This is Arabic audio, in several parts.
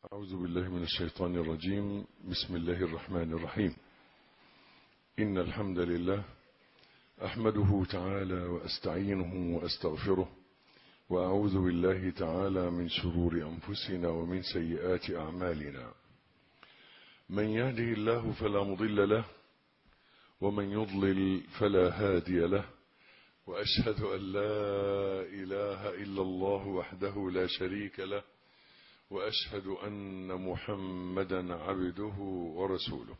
أعوذ بالله من الشيطان الرجيم. بسم الله الرحمن الرحيم. إن الحمد لله أحمده تعالى وأستعينه وأستغفره، وأعوذ بالله تعالى من شرور أنفسنا ومن سيئات أعمالنا. من يهده الله فلا مضل له، ومن يضلل فلا هادي له، وأشهد أن لا إله إلا الله وحده لا شريك له، وأشهد أن محمدا عبده ورسوله.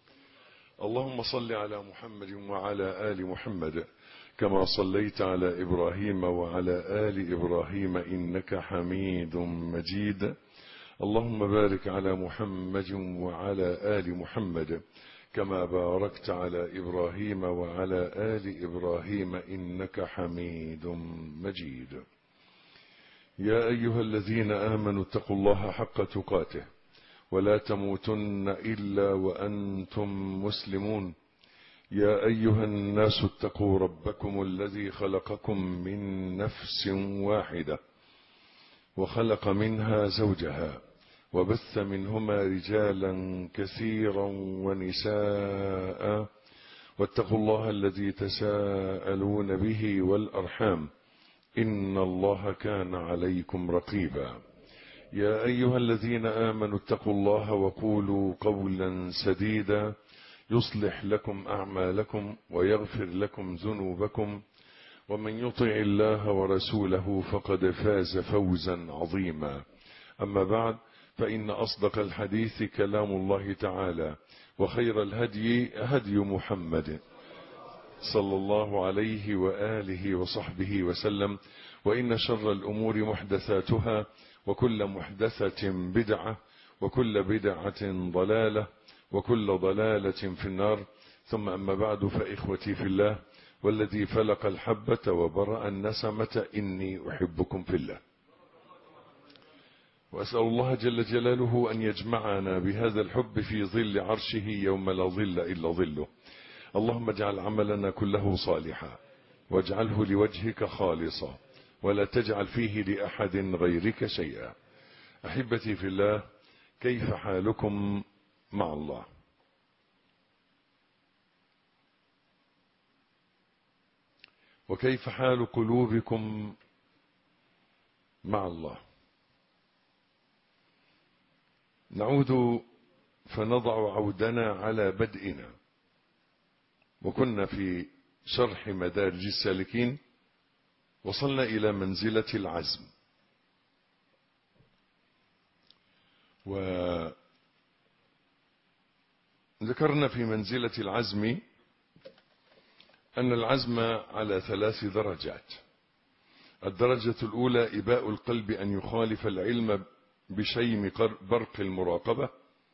اللهم صل على محمد وعلى آل محمد كما صليت على إبراهيم وعلى آل إبراهيم إنك حميد مجيد. اللهم بارك على محمد وعلى آل محمد كما باركت على إبراهيم وعلى آل إبراهيم إنك حميد مجيد. يا أيها الذين آمنوا اتقوا الله حق تقاته ولا تموتن إلا وأنتم مسلمون. يا أيها الناس اتقوا ربكم الذي خلقكم من نفس واحدة وخلق منها زوجها وبث منهما رجالا كثيرا ونساء، واتقوا الله الذي تساءلون به والأرحام إن الله كان عليكم رقيبا. يا أيها الذين آمنوا اتقوا الله وقولوا قولا سديدا يصلح لكم أعمالكم ويغفر لكم ذنوبكم، ومن يطع الله ورسوله فقد فاز فوزا عظيما. أما بعد، فإن أصدق الحديث كلام الله تعالى، وخير الهدي هدي محمد صلى الله عليه وآله وصحبه وسلم، وإن شر الأمور محدثاتها، وكل محدثة بدعة، وكل بدعة ضلالة، وكل ضلالة في النار. ثم أما بعد، فإخوتي في الله والذي فلق الحبة وبرأ النسمة إني أحبكم في الله، وأسأل الله جل جلاله أن يجمعنا بهذا الحب في ظل عرشه يوم لا ظل إلا ظله. اللهم اجعل عملنا كله صالحا، واجعله لوجهك خالصا، ولا تجعل فيه لأحد غيرك شيئا. أحبتي في الله، كيف حالكم مع الله؟ وكيف حال قلوبكم مع الله؟ نعود فنضع عودنا على بدئنا، وكنا في شرح مدارج السالكين، وصلنا إلى منزلة العزم. وذكرنا في منزلة العزم أن العزم على 3 درجات. الدرجة الأولى إباء القلب أن يخالف العلم بشيم برق المراقبة،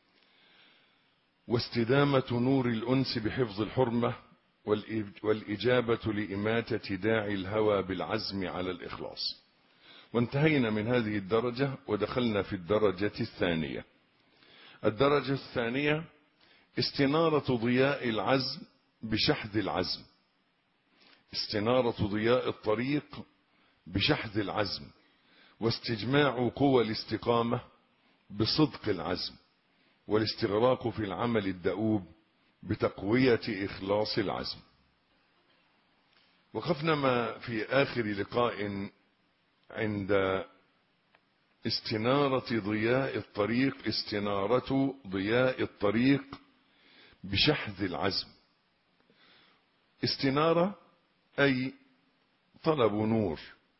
واستدامة نور الأنس بحفظ الحرمة، والإجابة لإماتة داعي الهوى بالعزم على الإخلاص. وانتهينا من هذه الدرجة ودخلنا في الدرجة الثانية. الدرجة الثانية استنارة ضياء العزم بشحذ العزم، استنارة ضياء الطريق بشحذ العزم، واستجماع قوى الاستقامة بصدق العزم، والاستغراق في العمل الدؤوب بتقوية إخلاص العزم. وقفنا ما في آخر لقاء عند استنارة ضياء الطريق، استنارة ضياء الطريق بشحذ العزم. استنارة أي طلب نور،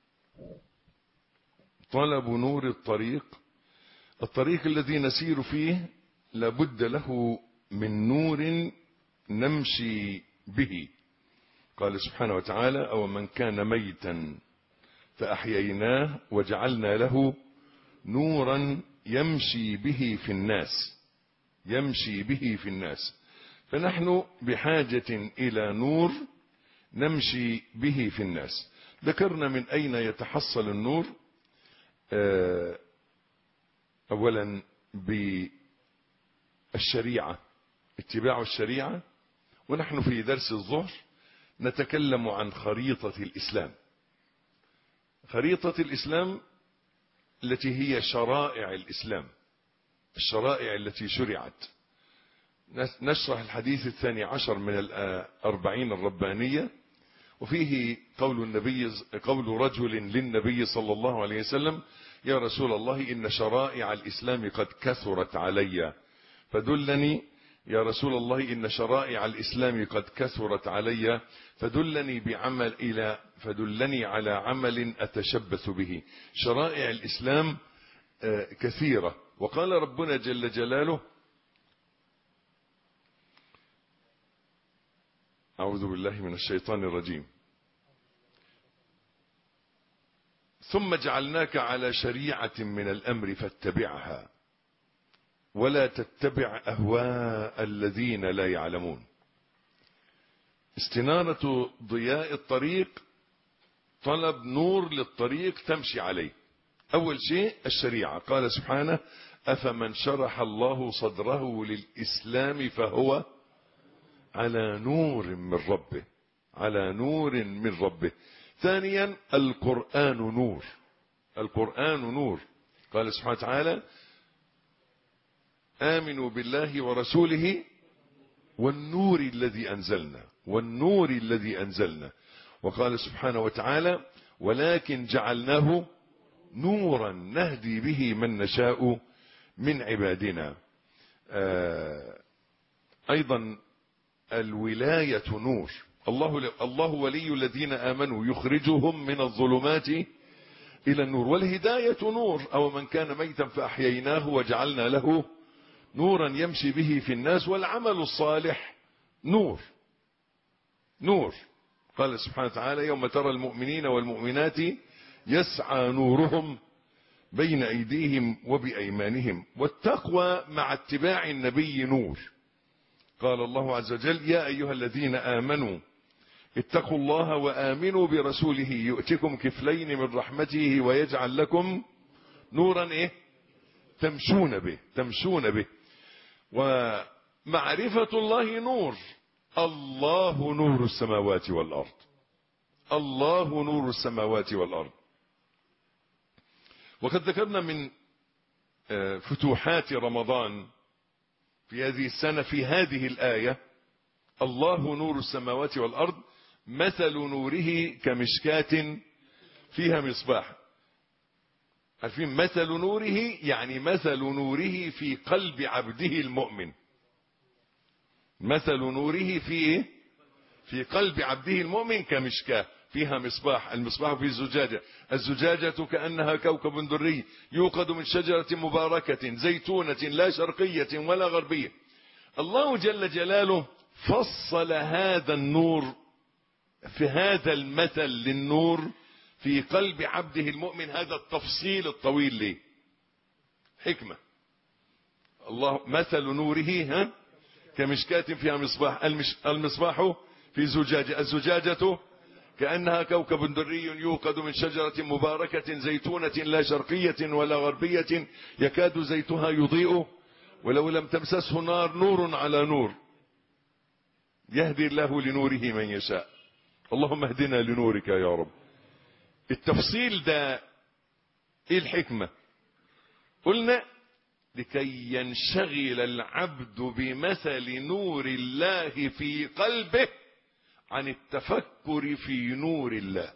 طلب نور الطريق الذي نسير فيه لابد له من نور نمشي به. قال سبحانه وتعالى: أو من كان ميتا فأحييناه وجعلنا له نورا يمشي به في الناس، يمشي به في الناس. فنحن بحاجة إلى نور نمشي به في الناس. ذكرنا من أين يتحصل النور. أولا بالشريعة، اتباع الشريعة. ونحن في درس الظهر نتكلم عن خريطة الإسلام، خريطة الإسلام التي هي شرائع الإسلام. الشرائع التي شرعت. نشرح الحديث 12 من ال40 الربانية، وفيه قول رجل للنبي صلى الله عليه وسلم: يا رسول الله إن شرائع الإسلام قد كثرت علي فدلني. يا رسول الله إن شرائع الإسلام قد كثرت علي فدلني على عمل أتشبث به. شرائع الإسلام كثيرة، وقال ربنا جل جلاله: أعوذ بالله من الشيطان الرجيم: ثم جعلناك على شريعة من الأمر فاتبعها ولا تتبع أهواء الذين لا يعلمون. استنارة ضياء الطريق، طلب نور للطريق تمشي عليه. أول شيء الشريعة، قال سبحانه: أفمن شرح الله صدره للإسلام فهو على نور من ربه، على نور من ربه. ثانيا القرآن نور، القرآن نور. قال سبحانه وتعالى: آمنوا بالله ورسوله والنور الذي أنزلنا، والنور الذي أنزلنا. وقال سبحانه وتعالى: ولكن جعلناه نورا نهدي به من نشاء من عبادنا. أيضا الولاية نور. الله ولي الذين آمنوا يخرجهم من الظلمات إلى النور. والهداية نور. أو من كان ميتا فأحييناه وجعلنا له نورا يمشي به في الناس. والعمل الصالح نور، نور. قال سبحانه وتعالى: يوم ترى المؤمنين والمؤمنات يسعى نورهم بين أيديهم وبأيمانهم. والتقوى مع اتباع النبي نور. قال الله عز وجل: يا أيها الذين آمنوا اتقوا الله وآمنوا برسوله يؤتكم كفلين من رحمته ويجعل لكم نورا تمشون به، تمشون به. ومعرفة الله نور. الله نور السماوات والأرض، الله نور السماوات والأرض. وقد ذكرنا من فتوحات رمضان في هذه السنة في هذه الآية: الله نور السماوات والأرض مثل نوره كمشكاة فيها مصباح. عارفين مثل نوره؟ يعني مثل نوره في قلب عبده المؤمن. مثل نوره في قلب عبده المؤمن كمشكاة فيها مصباح. المصباح في الزجاجة، الزجاجة كأنها كوكب دري يوقد من شجرة مباركة زيتونة لا شرقية ولا غربية. الله جل جلاله فصل هذا النور في هذا المثل للنور في قلب عبده المؤمن. هذا التفصيل الطويل ليه حكمة. الله مثل نوره كمشكاة فيها مصباح. المصباح في زجاجة، الزجاجة كأنها كوكب دري يوقد من شجرة مباركة زيتونة لا شرقية ولا غربية يكاد زيتها يضيء ولو لم تمسسه نار، نور على نور يهدي الله لنوره من يشاء. اللهم اهدنا لنورك يا رب. التفصيل ده ايه الحكمة؟ قلنا لكي ينشغل العبد بمثل نور الله في قلبه عن التفكر في نور الله.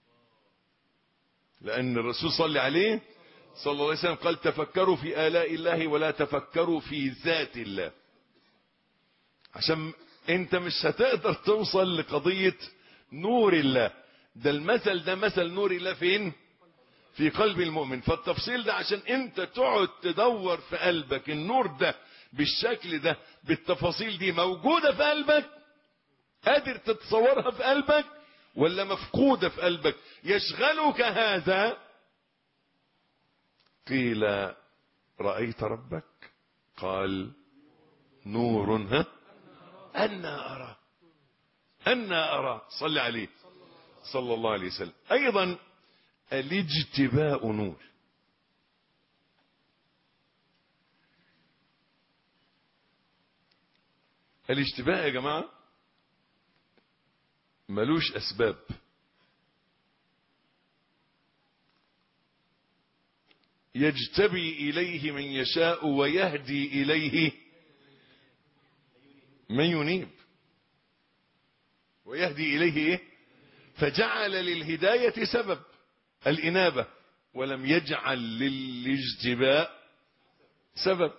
لأن الرسول صلى عليه صلى الله عليه وسلم قال: تفكروا في آلاء الله ولا تفكروا في ذات الله. عشان انت مش هتقدر توصل لقضية نور الله. ده المثل ده مثل نور الله فين؟ في قلب المؤمن. فالتفصيل ده عشان انت تقعد تدور في قلبك النور ده بالشكل ده بالتفاصيل دي موجودة في قلبك، قادر تتصورها في قلبك ولا مفقودة في قلبك؟ يشغلك هذا. قيل: رأيت ربك؟ قال: نور أنا أرى، أنا أرى. صلى عليه صلى الله عليه وسلم. أيضا الاجتباء نور. الاجتباء يا جماعة ملوش أسباب. يجتبي إليه من يشاء ويهدي إليه من ينيب. ويهدي إليه إيه؟ فجعل للهداية سبب الإنابة، ولم يجعل للاجتباء سبب.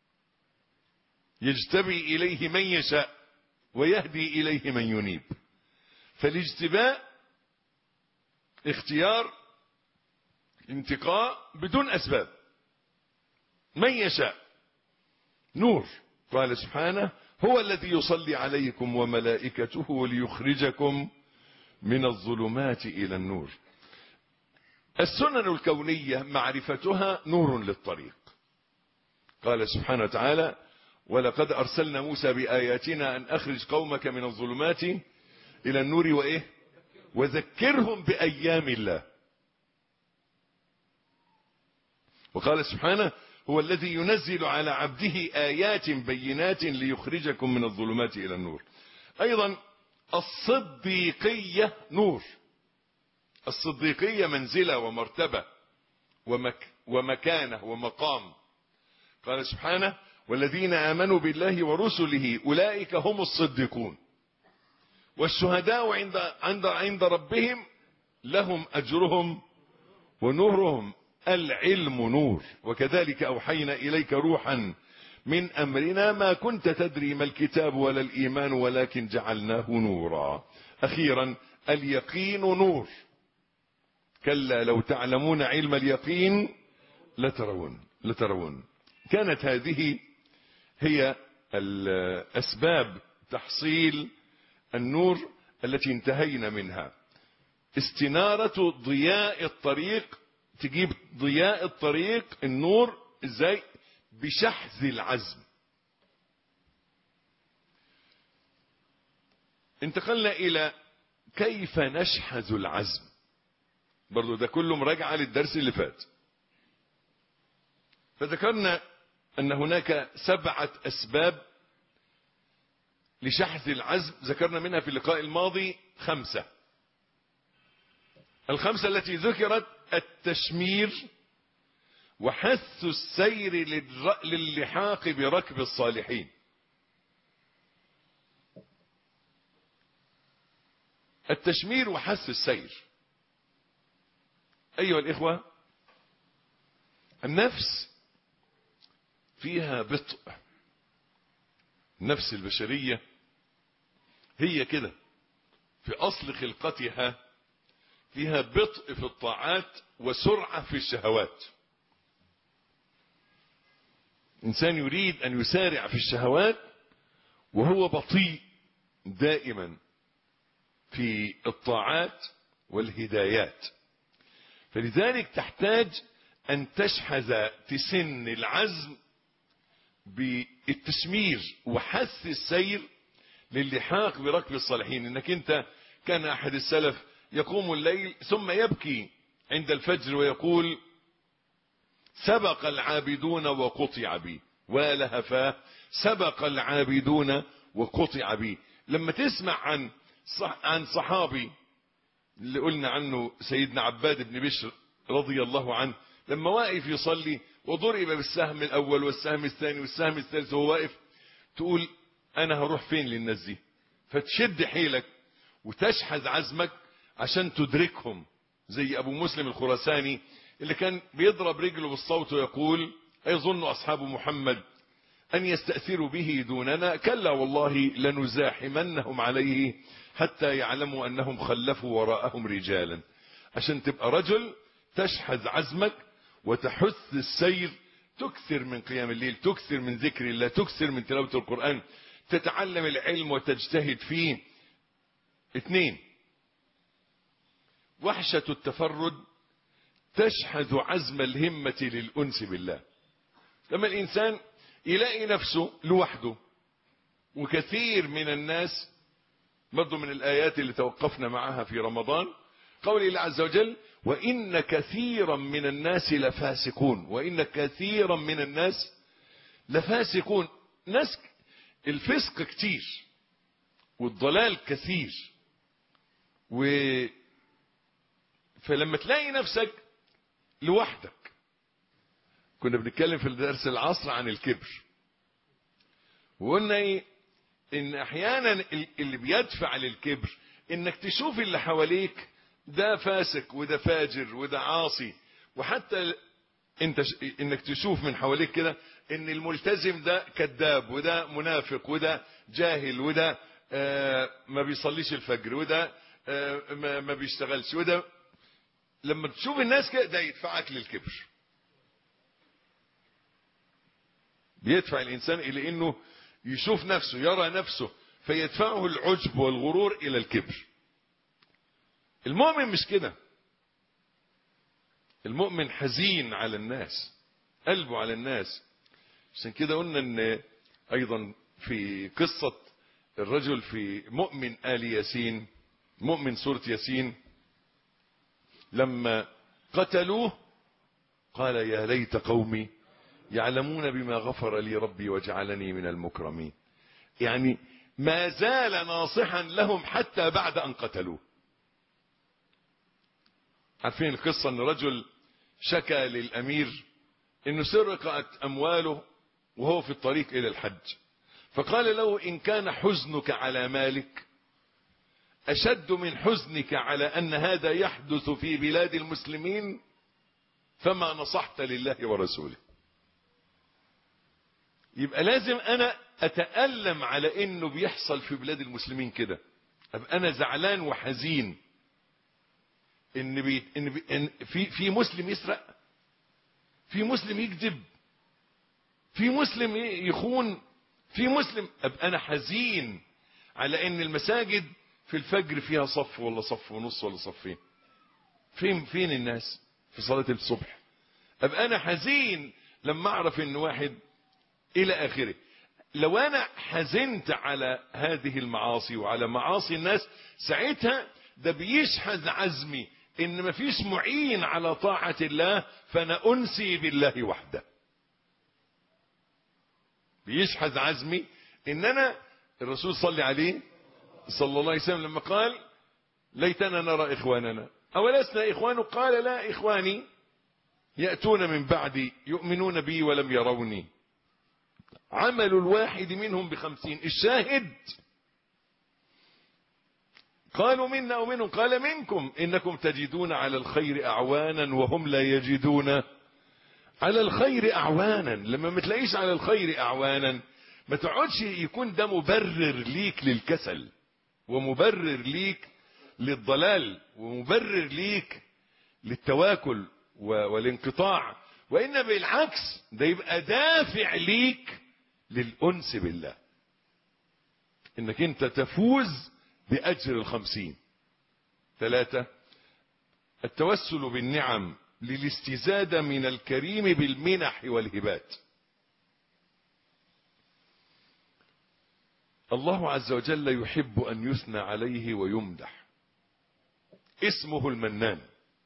يجتبي إليه من يشاء ويهدي إليه من ينيب. فالاجتباء اختيار، انتقاء بدون أسباب. من يشاء نور. قال سبحانه: هو الذي يصلي عليكم وملائكته ليخرجكم من الظلمات إلى النور. السنن الكونية معرفتها نور للطريق. قال سبحانه وتعالى: ولقد أرسلنا موسى بآياتنا أن أخرج قومك من الظلمات إلى النور وإيه؟ وذكرهم بأيام الله. وقال سبحانه: هو الذي ينزل على عبده آيات بينات ليخرجكم من الظلمات إلى النور. أيضا الصديقية نور. الصديقية منزلة ومرتبة ومكانة ومقام. قال سبحانه: والذين آمنوا بالله ورسله أولئك هم الصديقون والشهداء عند ربهم لهم أجرهم ونورهم. العلم نور. وكذلك أوحينا إليك روحا من أمرنا ما كنت تدري ما الكتاب ولا الإيمان ولكن جعلناه نورا. أخيرا اليقين نور. كلا لو تعلمون علم اليقين لترون. كانت هذه هي الأسباب تحصيل النور التي انتهينا منها. استنارة ضياء الطريق. تجيب ضياء الطريق النور ازاي؟ بشحذ العزم. انتقلنا الى كيف نشحذ العزم. برضو ده كله مراجعة للدرس اللي فات. فذكرنا ان هناك 7 اسباب لشحذ العزم، ذكرنا منها في اللقاء الماضي 5. ال5 التي ذكرت: التشمير، وحث السير للحاق بركب الصالحين. التشمير وحث السير. أيها الإخوة، النفس فيها بطء. النفس البشرية هي كده في أصل خلقتها، فيها بطء في الطاعات وسرعة في الشهوات. إنسان يريد أن يسارع في الشهوات وهو بطيء دائما في الطاعات والهدايات. فلذلك تحتاج أن تشحذ، تسن العزم بالتشمير وحث السير للحاق بركب الصالحين. انك انت، كان احد السلف يقوم الليل ثم يبكي عند الفجر ويقول: سبق العابدون وقطع بي، ولهفاه سبق العابدون وقطع بي. لما تسمع عن صحابي اللي قلنا عنه سيدنا عباد بن بشر رضي الله عنه، لما واقف يصلي وضرب بالسهم الاول والسهم الثاني والسهم الثالث وهو واقف، تقول: انا هروح فين للناس دي؟ فتشد حيلك وتشحذ عزمك عشان تدركهم. زي ابو مسلم الخراساني اللي كان بيضرب رجله بالصوت ويقول: ايظن اصحاب محمد ان يستأثروا به دوننا؟ كلا والله لنزاحمنهم عليه حتى يعلموا انهم خلفوا وراءهم رجالا. عشان تبقى رجل تشحذ عزمك وتحث السير، تكثر من قيام الليل، تكثر من ذكر الله، تكثر من تلاوة القرآن، تتعلم العلم وتجتهد فيه. 2، وحشة التفرد تشحذ عزم الهمة للأنس بالله. لما الإنسان يلاقي نفسه لوحده، وكثير من الناس، برضو من الآيات اللي توقفنا معها في رمضان قول الله عز وجل: وإن كثيرا من الناس لفاسقون. وإن كثيرا من الناس لفاسقون. ناس الفسق كتير والضلال كثير. فلما تلاقي نفسك لوحدك كنا بنتكلم في درس العصر عن الكبر، وقلنا ايه؟ ان احيانا اللي بيدفع للكبر انك تشوف اللي حواليك ده فاسق وده فاجر وده عاصي، وحتى انك تشوف من حواليك كده ان الملتزم ده كذاب وده منافق وده جاهل وده ما بيصليش الفجر وده ما بيشتغلش وده. لما تشوف الناس كده ده يدفعك للكبر، بيدفع الانسان الى انه يشوف نفسه، يرى نفسه، فيدفعه العجب والغرور الى الكبر. المؤمن مش كده، المؤمن حزين على الناس، قلبه على الناس. عشان كده قلنا ان ايضا في قصة الرجل في مؤمن آل ياسين، مؤمن سورة ياسين، لما قتلوه قال يا ليت قومي يعلمون بما غفر لي ربي وجعلني من المكرمين. يعني ما زال ناصحا لهم حتى بعد ان قتلوه. عارفين القصة؟ ان رجل شكى للامير انه سرقت امواله وهو في الطريق الى الحج، فقال له ان كان حزنك على مالك اشد من حزنك على ان هذا يحدث في بلاد المسلمين فما نصحت لله ورسوله. يبقى لازم انا اتألم على انه بيحصل في بلاد المسلمين كده، ابقى انا زعلان وحزين ان في مسلم يسرق، في مسلم يكذب، في مسلم يخون، في مسلم. ابقى انا حزين على ان المساجد في الفجر فيها صف ولا صف ونص ولا صفين. فين الناس في صلاة الصبح؟ ابقى انا حزين لما اعرف ان واحد الى اخره. لو انا حزنت على هذه المعاصي وعلى معاصي الناس، ساعتها ده بيشحذ عزمي ان مفيش معين على طاعة الله، فانا انسي بالله وحده. بيشحذ عزمي ان انا، الرسول صلى عليه صلى الله عليه وسلم لما قال ليتنا نرى اخواننا اولسنا اخوانه، قال لا، اخواني يأتون من بعدي يؤمنون بي ولم يروني، عمل الواحد منهم ب50. الشاهد قالوا منا او منهم، قال منكم، انكم تجدون على الخير اعوانا وهم لا يجدون على الخير اعوانا. لما ما تلاقيش على الخير اعوانا ما تقعدش يكون ده مبرر ليك للكسل، ومبرر ليك للضلال، ومبرر ليك للتواكل والانقطاع، وإن بالعكس ده يبقى دافع ليك للأنس بالله، انك انت تفوز بأجر 50. 3، التوسل بالنعم للاستزادة من الكريم بالمنح والهبات. الله عز وجل يحب أن يثنى عليه ويمدح، اسمه المنان.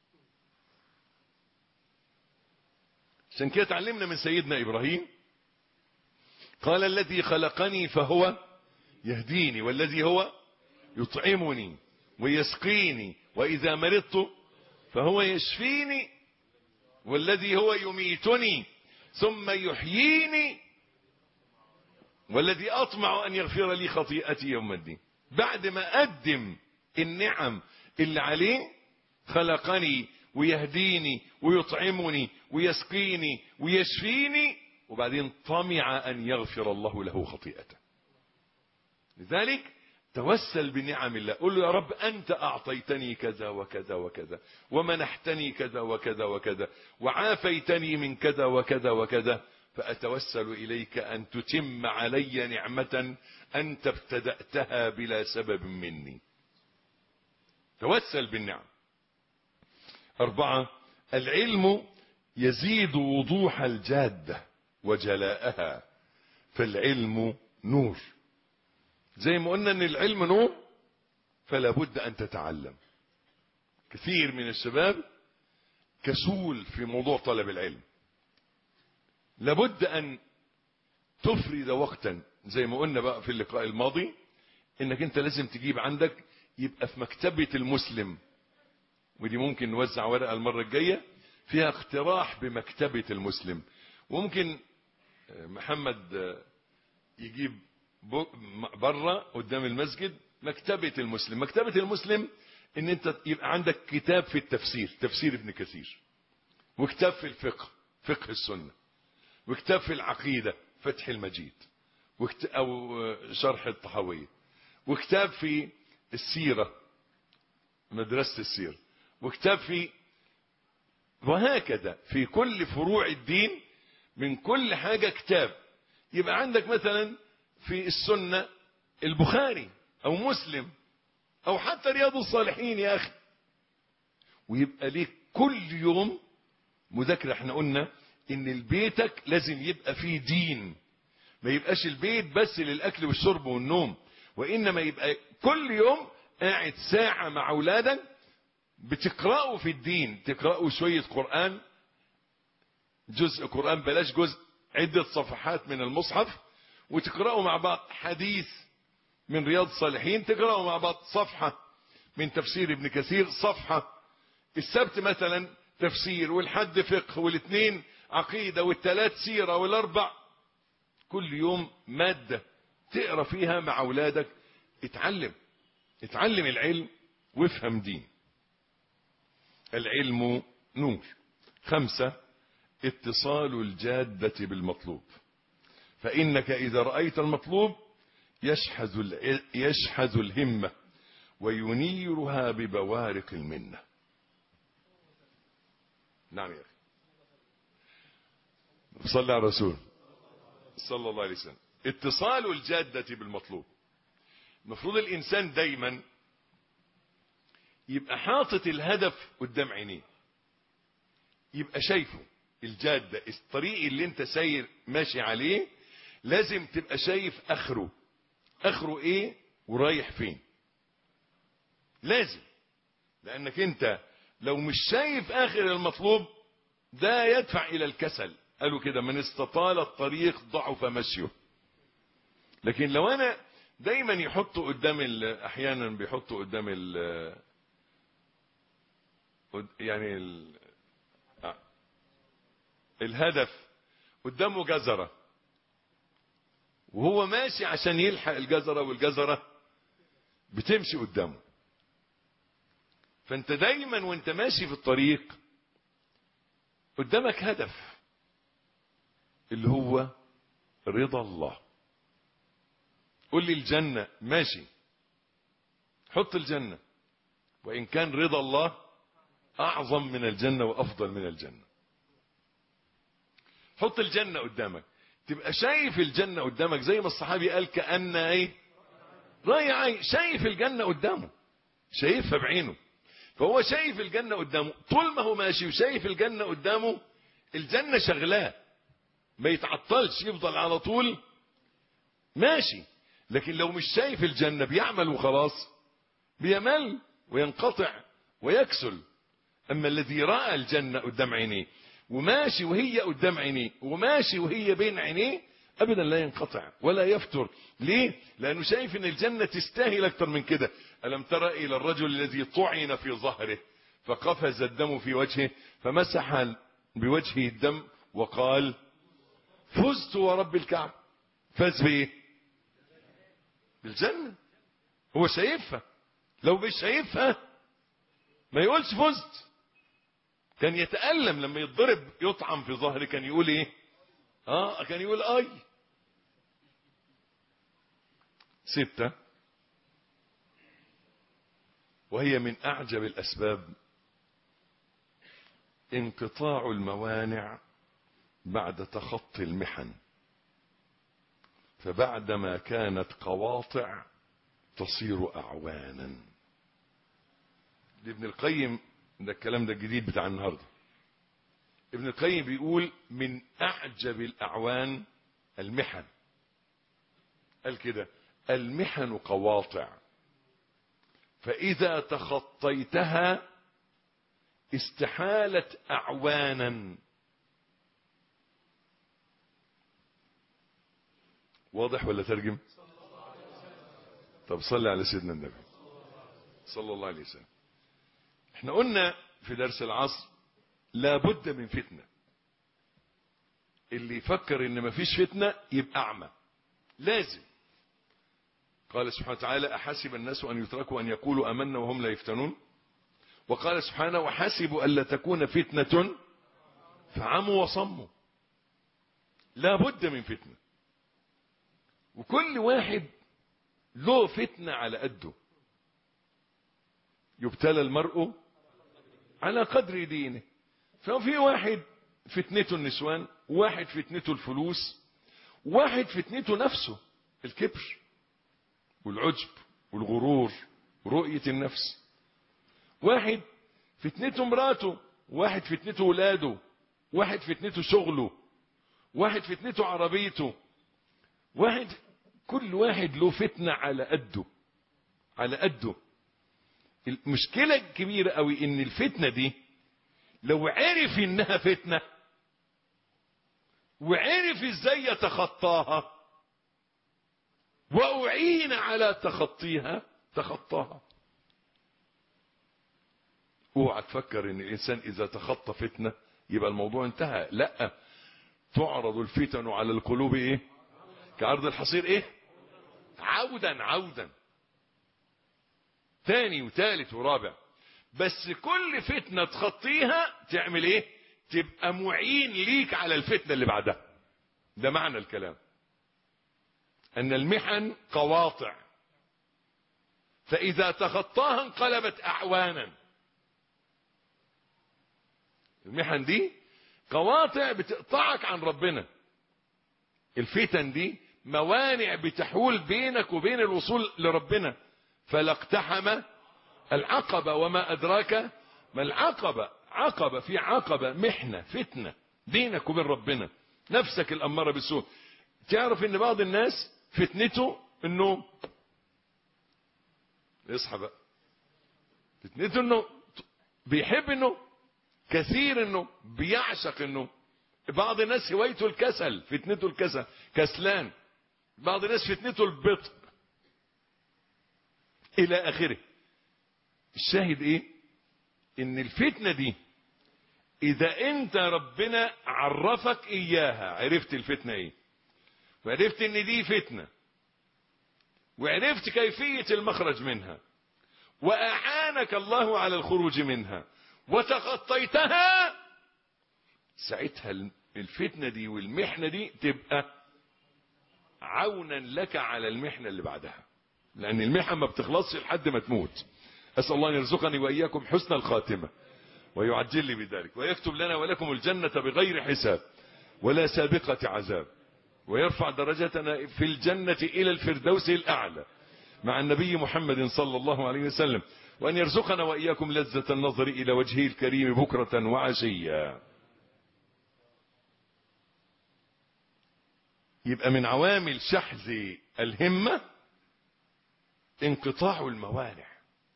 عشان كده تعلمنا من سيدنا إبراهيم، قال الذي خلقني فهو يهديني، والذي هو يطعمني ويسقيني، وإذا مرضت فهو يشفيني، والذي هو يميتني ثم يحييني، والذي أطمع أن يغفر لي خطيئتي يوم الدين. بعد ما قدم النعم اللي عليه، خلقني ويهديني ويطعمني ويسقيني ويشفيني، وبعدين طمع أن يغفر الله له خطيئته. لذلك توسل بنعم الله، قل له يا رب أنت أعطيتني كذا وكذا وكذا، ومنحتني كذا وكذا وكذا، وعافيتني من كذا وكذا وكذا، فأتوسل إليك أن تتم علي نعمة أنت ابتدأتها بلا سبب مني. توسل بالنعم. 4، العلم يزيد وضوح الجادة وجلاءها، فالعلم نور. زي ما قلنا ان العلم نور، فلا بد ان تتعلم. كثير من الشباب كسول في موضوع طلب العلم. لابد ان تفرد وقتا، زي ما قلنا بقى في اللقاء الماضي، انك انت لازم تجيب عندك، يبقى في مكتبة المسلم، ودي ممكن نوزع ورقة المرة الجاية فيها اقتراح بمكتبة المسلم، وممكن محمد يجيب بره قدام المسجد مكتبة المسلم. مكتبة المسلم ان انت يبقى عندك كتاب في التفسير، تفسير ابن كثير، وكتاب في الفقه، فقه السنة، وكتاب في العقيدة، فتح المجيد، او شرح الطحاوية، وكتاب في السيرة، مدرسة السيرة، وكتاب في، وهكذا في كل فروع الدين من كل حاجة كتاب. يبقى عندك مثلا في السنة البخاري او مسلم او حتى رياض الصالحين يا اخي، ويبقى ليك كل يوم مذاكرة. احنا قلنا ان البيتك لازم يبقى فيه دين، ما يبقاش البيت بس للاكل والشرب والنوم، وانما يبقى كل يوم قاعد ساعة مع اولادك بتقرأوا في الدين، تقرأوا شوية قرآن، جزء قرآن، بلاش جزء، عدة صفحات من المصحف، وتقرأوا مع بعض حديث من رياض الصالحين، تقرأوا مع بعض صفحة من تفسير ابن كثير، صفحة السبت مثلا تفسير، والحد فقه، والاثنين عقيدة، والثلاث سيرة، والاربع كل يوم مادة تقرأ فيها مع اولادك. اتعلم العلم وافهم دين. العلم نور. 5 اتصال الجادة بالمطلوب، فإنك إذا رأيت المطلوب يشحذ الهمة وينيرها ببوارق المنة. نعم يا أخي، صلى على الرسول صلى الله عليه وسلم. اتصال الجادة بالمطلوب، المفروض الإنسان دايما يبقى حاطط الهدف قدام عينيه، يبقى شايفه الجادة، الطريق اللي انت ساير ماشي عليه لازم تبقى شايف اخره ايه ورايح فين، لازم. لانك انت لو مش شايف اخر المطلوب ده يدفع الى الكسل. قالوا كده من استطال الطريق ضعف مشيه. لكن لو انا دايما يحطوا قدام احيانا بيحطوا قدام يعني الهدف قدامه جزرة، وهو ماشي عشان يلحق الجزرة، والجزرة بتمشي قدامه. فانت دايما وانت ماشي في الطريق قدامك هدف اللي هو رضا الله. قول لي الجنة، ماشي، حط الجنة، وإن كان رضا الله أعظم من الجنة وأفضل من الجنة. حط الجنة قدامك، تبقى شايف الجنة قدامك زي ما الصحابي قال كأن ايه رأي عين، شايف الجنة قدامه، شايفها بعينه. فهو شايف الجنة قدامه، طول ما هو ماشي وشايف الجنة قدامه الجنة شغلاه، ما يتعطلش، يفضل على طول ماشي. لكن لو مش شايف الجنة بيعمل وخلاص بيمل وينقطع ويكسل. اما الذي رأى الجنة قدام عينيه وماشي وهي قدام عينيه وماشي وهي بين عينيه ابدا لا ينقطع ولا يفتر. ليه؟ لانه شايف ان الجنة تستاهل اكتر من كده. الم تر الى الرجل الذي طعن في ظهره فقفز الدم في وجهه فمسح بوجهه الدم وقال فزت ورب الكعبة. فاز بايه؟ بالجنة. هو شايفها، لو مش شايفها ما يقولش فزت. كان يتألم لما يتضرب يطعم في ظهره، كان يقول ايه؟ كان يقول اي. 6 وهي من اعجب الاسباب انقطاع الموانع بعد تخطي المحن، فبعدما كانت قواطع تصير اعوانا. لابن القيم، ده الكلام ده الجديد بتاع النهارده. ابن القيم بيقول من اعجب الاعوان المحن. قال كده المحن قواطع، فاذا تخطيتها استحالت اعوانا. واضح ولا ترجم؟ طب صلي على سيدنا النبي صلى الله عليه وسلم. احنا قلنا في درس العصر لابد من فتنة. اللي يفكر ان مفيش فتنة يبقى اعمى، لازم. قال سبحانه وتعالى احسب الناس ان يتركوا ان يقولوا امنا وهم لا يفتنون. وقال سبحانه وحسبوا الا تكون فتنة فعموا وصموا. لا بد من فتنة، وكل واحد له فتنة على قده. يبتلى المرء على قدر دينه. ففي واحد فتنته النسوان، واحد فتنته الفلوس، واحد فتنته نفسه، الكبر والعجب والغرور ورؤية النفس. واحد فتنته مراته، واحد فتنته ولاده، واحد فتنته شغله، واحد فتنته عربيته، واحد، كل واحد له فتنة على قده، على قده. المشكلة الكبيرة قوي ان الفتنة دي لو عرف انها فتنة وعرف ازاي يتخطاها واعين على تخطيها تخطاها. اوعى تفكر ان الانسان اذا تخطى فتنة يبقى الموضوع انتهى. لا، تعرض الفتن على القلوب ايه؟ كعرض الحصير ايه؟ عودا عودا، ثاني وثالث ورابع. بس كل فتنة تخطيها تعمل ايه؟ تبقى معين ليك على الفتنة اللي بعدها. ده معنى الكلام، ان المحن قواطع، فاذا تخطاها انقلبت اعوانا. المحن دي قواطع بتقطعك عن ربنا. الفتن دي موانع بتحول بينك وبين الوصول لربنا. فلاقتحم العقبة وما أدراك ما العقبة. عقبة، في عقبة، محنة، فتنة بينك وبين ربنا. نفسك الأمارة بالسوء. تعرف ان بعض الناس فتنته انه يصحى بقى، فتنته انه بيحب، انه كثير، انه بيعشق، انه بعض الناس هوايته الكسل، فتنته الكسل، كسلان. بعض الناس فتنته البطء الى اخره. الشاهد ايه؟ ان الفتنة دي اذا انت ربنا عرفك اياها، عرفت الفتنة ايه، وعرفت ان دي فتنة، وعرفت كيفية المخرج منها، واعانك الله على الخروج منها، وتخطيتها، ساعتها الفتنة دي والمحنة دي تبقى عونا لك على المحنة اللي بعدها. لان المحنة ما بتخلصش لحد ما تموت. اسأل الله ان يرزقني واياكم حسن الخاتمة ويعجل لي بذلك، ويكتب لنا ولكم الجنة بغير حساب ولا سابقة عذاب، ويرفع درجتنا في الجنة الى الفردوس الاعلى مع النبي محمد صلى الله عليه وسلم، وان يرزقنا واياكم لذة النظر الى وجهه الكريم بكرة وعشيا. يبقى من عوامل شحذ الهمة انقطاع الموانع.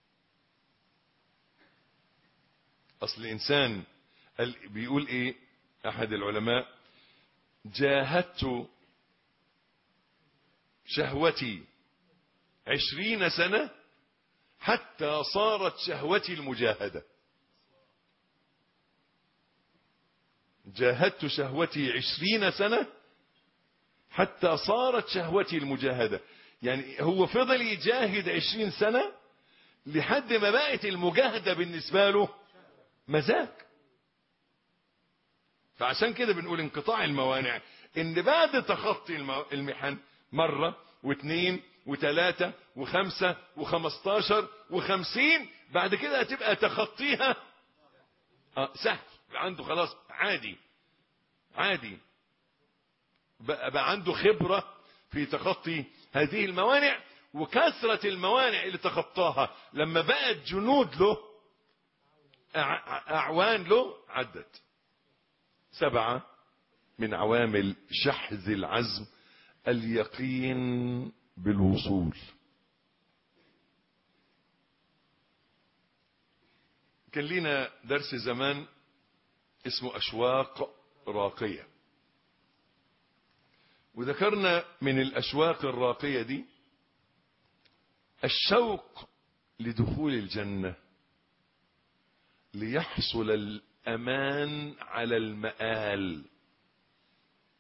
اصل الانسان بيقول ايه احد العلماء؟ جاهدت شهوتي 20 سنة حتى صارت شهوتي المجاهدة. جاهدت شهوتي 20 سنة حتى صارت شهوتي المجاهدة. يعني هو فضل يجاهد 20 سنة لحد ما بقت المجاهدة بالنسبة له مزاج. فعشان كده بنقول انقطاع الموانع، ان بعد تخطي المحن مرة واثنين وثلاثة وخمسة وخمستاشر وخمسين، بعد كده هتبقى تخطيها سهل، عنده خلاص عادي عادي، بقى عنده خبرة في تخطي هذه الموانع. وكثرة الموانع اللي تخطاها لما بقت جنود له، أعوان له، عدت. 7 من عوامل شحذ العزم اليقين بالوصول. كان لنا درس زمان اسمه أشواق راقية، وذكرنا من الأشواق الراقية دي الشوق لدخول الجنة، ليحصل الأمان على المآل.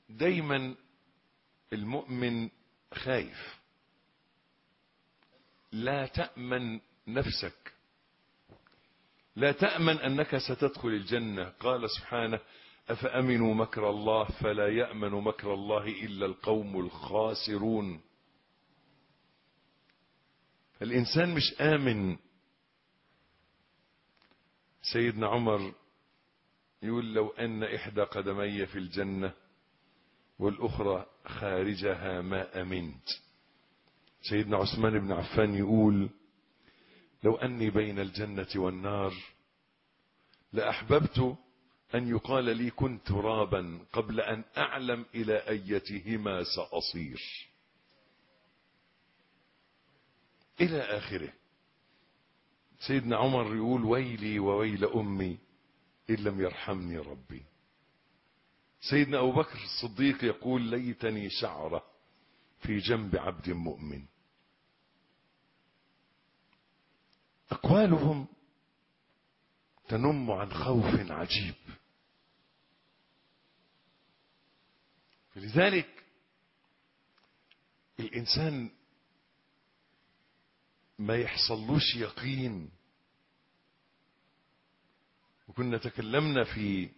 دايما المؤمن خايف، لا تأمن نفسك، لا تأمن أنك ستدخل الجنة. قال سبحانه: أفأمنوا مكر الله فلا يأمن مكر الله إلا القوم الخاسرون. الإنسان مش آمن. سيدنا عمر يقول: لو أن إحدى قدمي في الجنة والأخرى خارجها ما أمنت. سيدنا عثمان بن عفان يقول: لو أني بين الجنة والنار لأحببت أن يقال لي كن ترابا قبل أن أعلم إلى أيتهما سأصير، إلى آخره. سيدنا عمر يقول: ويلي وويل أمي إن لم يرحمني ربي. سيدنا أبو بكر الصديق يقول: ليتني شعرة في جنب عبد مؤمن. أقوالهم تنم عن خوف عجيب. فلذلك الإنسان ما يحصلوش يقين. وكنا تكلمنا في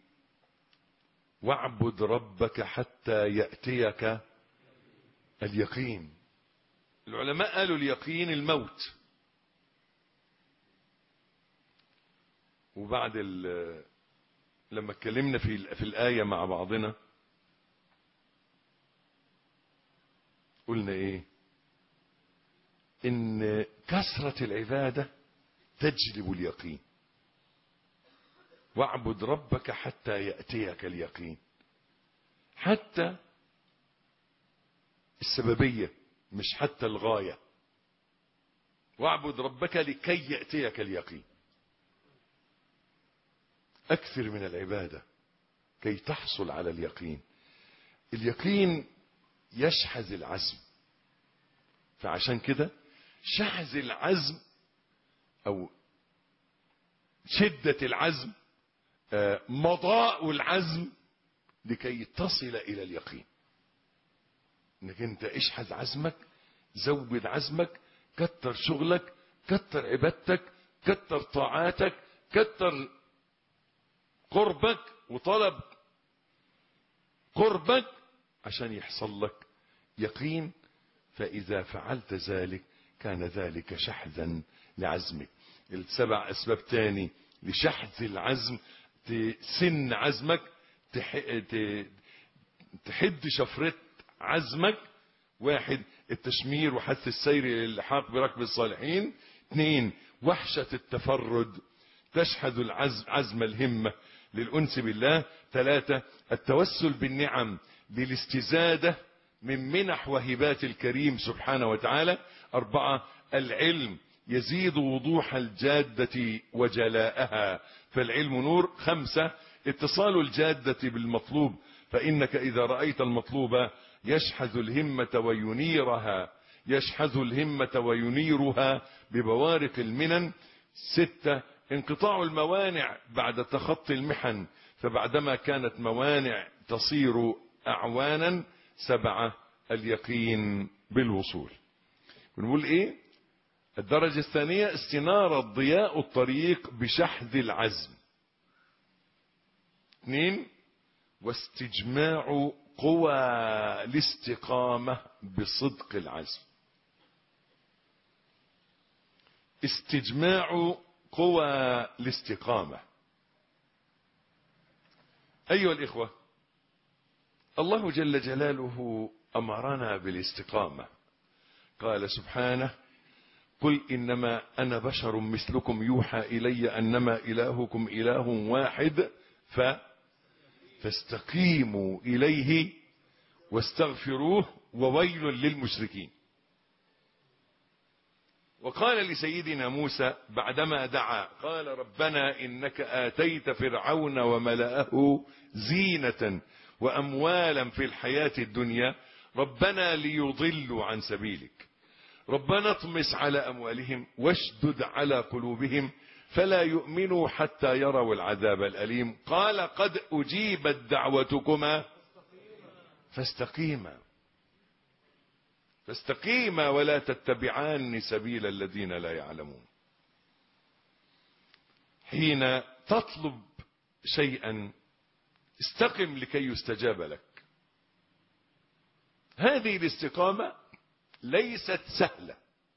واعبد ربك حتى يأتيك اليقين. العلماء قالوا اليقين الموت. وبعد لما اتكلمنا في الآية مع بعضنا قلنا ايه؟ ان كثرة العبادة تجلب اليقين. واعبد ربك حتى يأتيك اليقين. حتى السببية مش حتى الغاية. واعبد ربك لكي يأتيك اليقين. أكثر من العبادة كي تحصل على اليقين. اليقين يشحذ العزم. فعشان كده شحذ العزم أو شدة العزم، مضاء العزم لكي تصل إلى اليقين. انك انت اشحذ عزمك، زود عزمك، كتر شغلك، كتر عبادتك، كتر طاعاتك، كتر قربك وطلب قربك عشان يحصل لك يقين. فإذا فعلت ذلك كان ذلك شحذا لعزمك. السبع أسباب تاني لشحذ العزم: تسن عزمك، تحد شفرة عزمك. 1 التشمير وحث السير للحاق بركب الصالحين. 2 وحشة التفرد تشحذ العزم، عزم الهمة للأنس بالله. 3 التوسل بالنعم للاستزادة من منح وهبات الكريم سبحانه وتعالى. 4 العلم يزيد وضوح الجادة وجلاءها فالعلم نور. 5 اتصال الجادة بالمطلوب فإنك إذا رأيت المطلوب يشحذ الهمة وينيرها، يشحذ الهمة وينيرها ببوارق المنن. 6 انقطاع الموانع بعد تخطي المحن فبعدما كانت موانع تصير أعوانا. 7 اليقين بالوصول. ونقول ايه؟ الدرجة الثانية استنارة ضياء الطريق بشحذ العزم. 2 واستجماع قوى الاستقامة بصدق العزم. استجماع قوى الاستقامة. أيها الإخوة، الله جل جلاله أمرنا بالاستقامة. قال سبحانه: قل إنما أنا بشر مثلكم يوحى إلي أنما إلهكم إله واحد فاستقيموا إليه واستغفروه وويل للمشركين. وقال لسيدنا موسى بعدما دعا قال: ربنا إنك آتيت فرعون وملأه زينة وأموالا في الحياة الدنيا ربنا ليضلوا عن سبيلك ربنا اطمس على أموالهم واشدد على قلوبهم فلا يؤمنوا حتى يروا العذاب الأليم. قال: قد أجيبت دعوتكما فاستقيما ولا تتبعان سبيل الذين لا يعلمون. حين تطلب شيئا استقم لكي يستجاب لك. هذه الاستقامة ليست سهلة،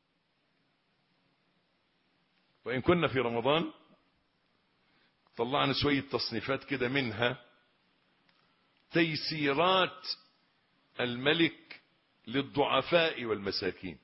وإن كنا في رمضان طلعنا شوية تصنيفات كده، منها تيسيرات الملك للضعفاء والمساكين.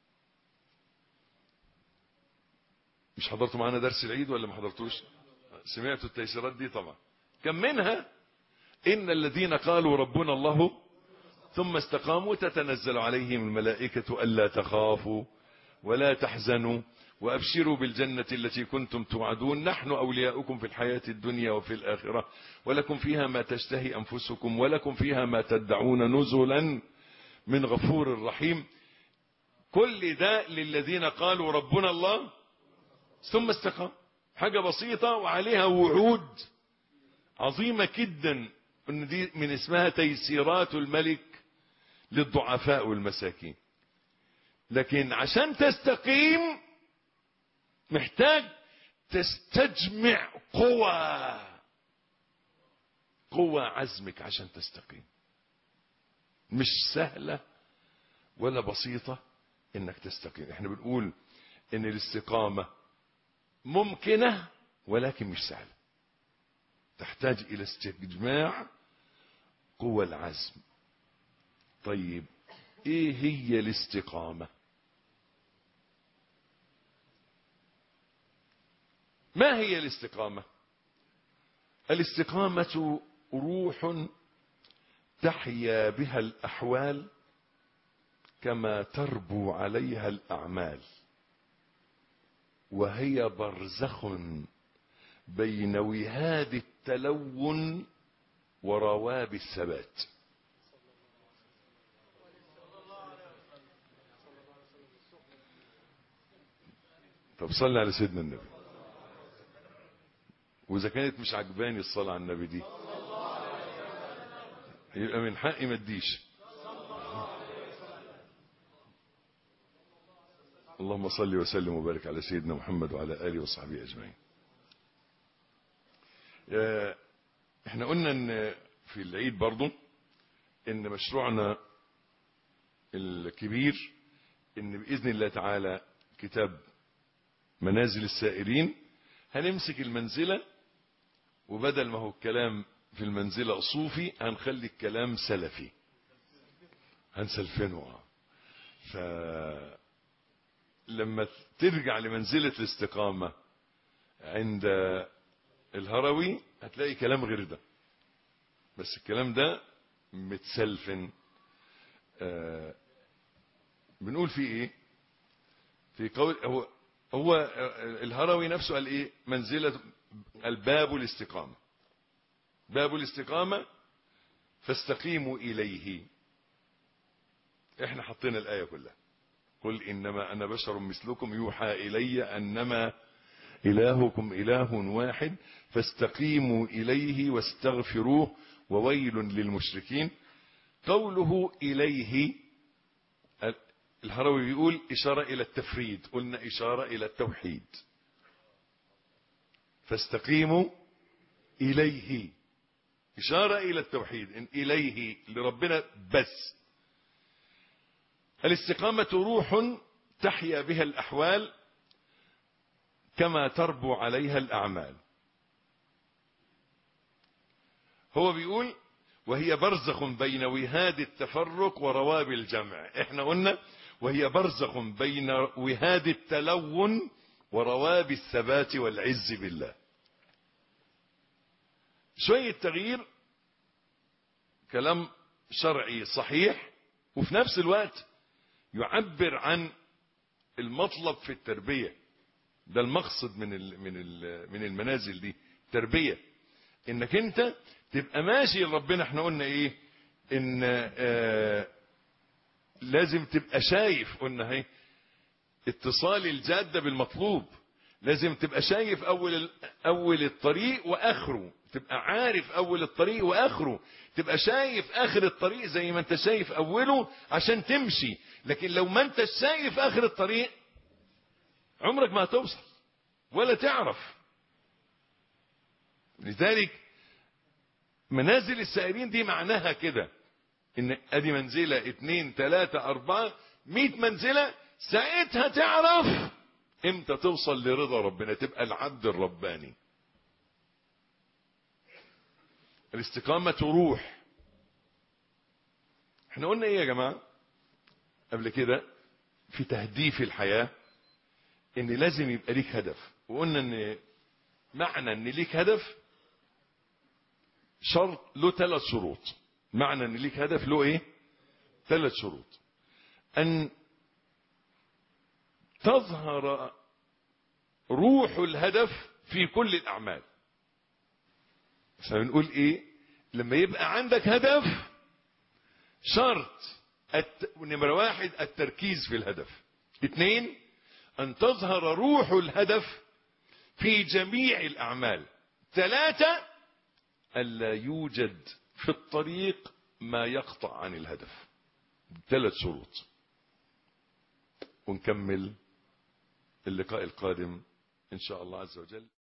مش حضرتوا معنا درس العيد ولا ما حضرتوش؟ سمعتوا التيسيرات دي طبعا. كم منها إن الذين قالوا ربنا الله ثم استقاموا تتنزل عليهم الملائكة ألا تخافوا ولا تحزنوا وأبشروا بالجنة التي كنتم توعدون نحن أولياؤكم في الحياة الدنيا وفي الآخرة ولكم فيها ما تشتهي أنفسكم ولكم فيها ما تدعون نزلا من غفور رحيم. كل ده للذين قالوا ربنا الله ثم استقاموا. حاجة بسيطة وعليها وعود عظيمة جدا، ان دي من اسمها تيسيرات الملك للضعفاء والمساكين. لكن عشان تستقيم محتاج تستجمع قوة عزمك عشان تستقيم. مش سهلة ولا بسيطة انك تستقيم. احنا بنقول ان الاستقامة ممكنة ولكن مش سهلة، تحتاج الى استجماع قوة العزم. طيب ايه هي الاستقامة؟ ما هي الاستقامة؟ الاستقامة روح تحيا بها الأحوال كما تربو عليها الأعمال، وهي برزخ بين وهاد التلون ورواب الثبات. طب صلي على سيدنا النبي. وإذا كانت مش عجباني الصلاة على النبي دي يبقى من حقي ما اديش. اللهم صل وسلم وبارك على سيدنا محمد وعلى آله وصحبه أجمعين. احنا قلنا ان في العيد برضو ان مشروعنا الكبير ان بإذن الله تعالى كتاب منازل السائرين هنمسك المنزلة، وبدل ما هو الكلام في المنزلة صوفي هنخلي الكلام سلفي، هنسلفنه. فلما ترجع لمنزلة الاستقامة عند الهروي هتلاقي كلام غير ده، بس الكلام ده متسلفن. بنقول فيه ايه؟ في قول هو الهروي نفسه قال ايه؟ منزلة الباب الاستقامة، باب الاستقامة فاستقيموا إليه. احنا حطينا الآية كلها، قل إنما أنا بشر مثلكم يوحى إلي أنما إلهكم إله واحد فاستقيموا إليه واستغفروه وويل للمشركين. قوله إليه الهروي بيقول إشارة إلى التفريد، قلنا إشارة إلى التوحيد. فاستقيموا إليه إشارة إلى التوحيد، إن إليه لربنا بس. الاستقامة روح تحيا بها الأحوال كما تربو عليها الأعمال. هو بيقول وهي برزخ بين وهاد التفرق ورواب الجمع. احنا قلنا وهي برزخ بين وهاد التلون ورواب الثبات والعز بالله. شوية تغيير، كلام شرعي صحيح، وفي نفس الوقت يعبر عن المطلب في التربية. ده المقصد من المنازل دي، تربية، انك انت تبقى ماشي لربنا. احنا قلنا ايه؟ ان لازم تبقى شايف، قلنا اهي اتصال الجادة بالمطلوب. لازم تبقى شايف اول الطريق واخره، تبقى عارف اول الطريق واخره، تبقى شايف اخر الطريق زي ما انت شايف اوله عشان تمشي. لكن لو ما انت شايف اخر الطريق عمرك ما هتوصل ولا تعرف. لذلك منازل السائرين دي معناها كده، ان ادي منزلة 2 3 4 100 منزلة، ساعتها تعرف امتى توصل لرضا ربنا، تبقى العبد الرباني. الاستقامة روح. احنا قلنا ايه يا جماعة قبل كده في تهديف الحياة؟ ان لازم يبقى ليك هدف. وقلنا ان معنى ان ليك هدف شرط له 3 شروط. معنى ان ليك هدف له ايه؟ 3 شروط. ان تظهر روح الهدف في كل الاعمال. فبنقول ايه لما يبقى عندك هدف؟ شرط نمرة 1 التركيز في الهدف. 2 ان تظهر روح الهدف في جميع الاعمال. 3 الا يوجد في الطريق ما يقطع عن الهدف. 3 شروط. ونكمل اللقاء القادم ان شاء الله عز وجل.